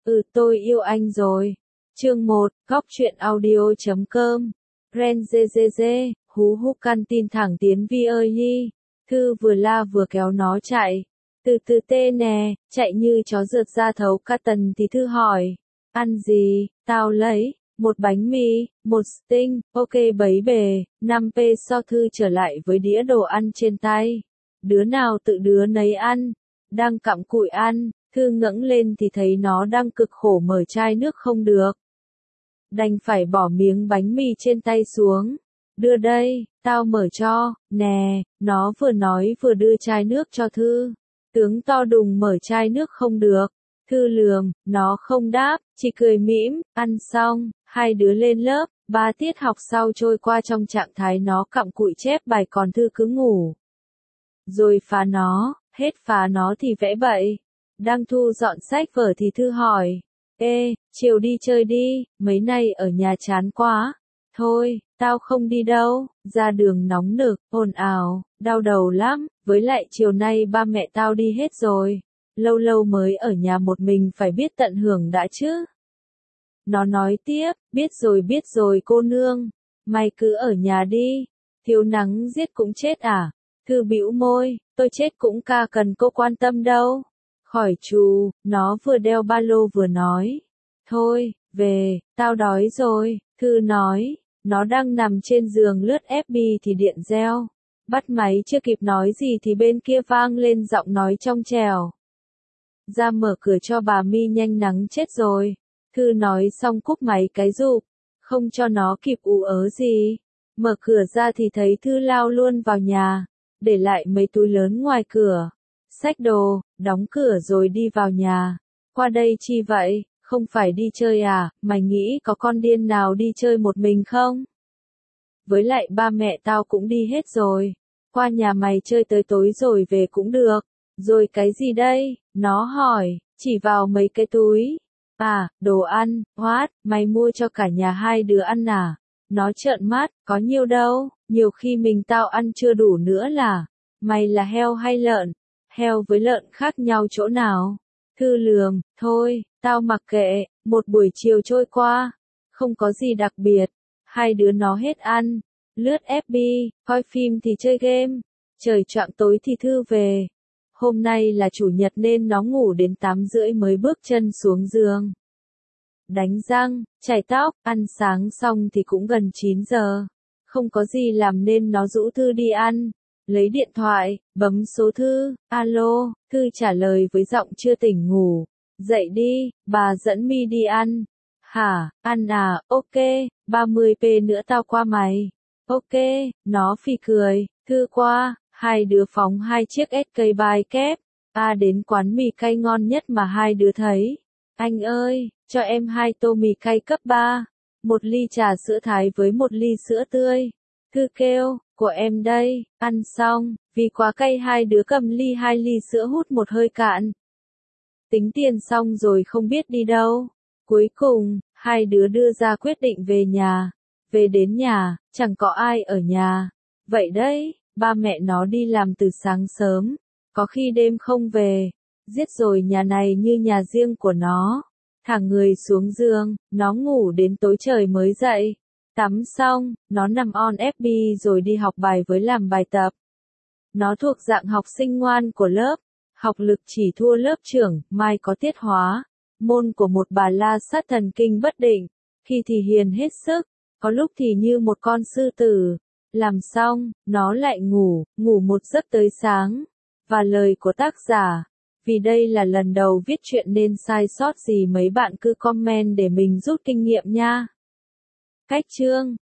Tôi yêu anh rồi. Chương 1, Góc truyện audio.com. Ren GGG, hú húc căn tin thẳng tiến Vi ơi hi. Thư vừa la vừa kéo nó chạy. Từ từ tê nè, chạy như chó rượt ra thấu ca tần thì Thư hỏi. Ăn gì, tao lấy. Một bánh mì, một sting, ok bấy bề, 5 peso. Thư trở lại với đĩa đồ ăn trên tay. Đứa nào tự đứa nấy ăn. Đang cặm cụi ăn, Thư ngẩng lên thì thấy nó đang cực khổ mở chai nước không được. Đành phải bỏ miếng bánh mì trên tay xuống. Đưa đây, tao mở cho, nè, nó vừa nói vừa đưa chai nước cho Thư. Tướng to đùng mở chai nước không được. Thư lườm, nó không đáp, chỉ cười mỉm, ăn xong, hai đứa lên lớp, 3 tiết học sau trôi qua trong trạng thái nó cặm cụi chép bài còn Thư cứ ngủ. Rồi hết phá nó thì vẽ bậy. Đang thu dọn sách vở thì Thư hỏi, ê, chiều đi chơi đi, mấy nay ở nhà chán quá. Thôi, tao không đi đâu, ra đường nóng nực, ồn ào, đau đầu lắm, với lại chiều nay ba mẹ tao đi hết rồi. Lâu lâu mới ở nhà một mình phải biết tận hưởng đã chứ. Nó nói tiếp, biết rồi cô nương, mày cứ ở nhà đi, thiếu nắng giết cũng chết à? Thư bĩu môi, tôi chết cũng ca cần cô quan tâm đâu. Khỏi trù, nó vừa đeo ba lô vừa nói. Thôi, về, tao đói rồi, Thư nói. Nó đang nằm trên giường lướt FB thì điện reo. Bắt máy chưa kịp nói gì thì bên kia vang lên giọng nói trong trẻo. Ra mở cửa cho bà My nhanh nắng chết rồi. Thư nói xong cúp máy cái rụp. Không cho nó kịp ú ớ gì. Mở cửa ra thì thấy Thư lao luôn vào nhà. Để lại mấy túi lớn ngoài cửa. Xách đồ, đóng cửa rồi đi vào nhà. Qua đây chi vậy, không phải đi chơi à, mày nghĩ có con điên nào đi chơi một mình không? Với lại ba mẹ tao cũng đi hết rồi. Qua nhà mày chơi tới tối rồi về cũng được. Rồi cái gì đây? Nó hỏi, chỉ vào mấy cái túi. À, đồ ăn, mày mua cho cả nhà hai đứa ăn à? Nó trợn mắt, có nhiều đâu, nhiều khi mình tao ăn chưa đủ nữa là. Mày là heo hay lợn? Heo với lợn khác nhau chỗ nào? Thư lườm, thôi, tao mặc kệ, một buổi chiều trôi qua, không có gì đặc biệt, hai đứa nó hết ăn, lướt FB, coi phim thì chơi game, trời choạng tối thì Thư về. Hôm nay là chủ nhật nên nó ngủ đến 8:30 mới bước chân xuống giường. Đánh răng, chải tóc, ăn sáng xong thì cũng gần 9 giờ. Không có gì làm nên nó rủ Thư đi ăn. Lấy điện thoại, bấm số Thư, alo, Thư trả lời với giọng chưa tỉnh ngủ. Dậy đi, bà dẫn My đi ăn. Hả, ăn à, ok, 30p nữa tao qua mày. Ok, nó phì cười, Thư qua, hai đứa phóng 2 chiếc SK by kép. Đến quán mì cay ngon nhất mà hai đứa thấy. Anh ơi, cho em 2 tô mì cay cấp 3, 1 ly trà sữa Thái với 1 ly sữa tươi. Thư kêu, của em đây, ăn xong, vì quá cay hai đứa cầm 2 ly sữa hút một hơi cạn. Tính tiền xong rồi không biết đi đâu. Cuối cùng, hai đứa đưa ra quyết định về nhà. Về đến nhà, chẳng có ai ở nhà. Vậy đấy, ba mẹ nó đi làm từ sáng sớm, có khi đêm không về. Giết rồi nhà này như nhà riêng của nó. Thả người xuống giường, nó ngủ đến tối trời mới dậy. Tắm xong, nó nằm on FB rồi đi học bài với làm bài tập. Nó thuộc dạng học sinh ngoan của lớp, học lực chỉ thua lớp trưởng, mai có tiết hóa. Môn của một bà la sát thần kinh bất định, khi thì hiền hết sức, có lúc thì như một con sư tử. Làm xong, nó lại ngủ một giấc tới sáng. Và lời của tác giả, vì đây là lần đầu viết truyện nên sai sót gì mấy bạn cứ comment để mình rút kinh nghiệm nha. Cách chương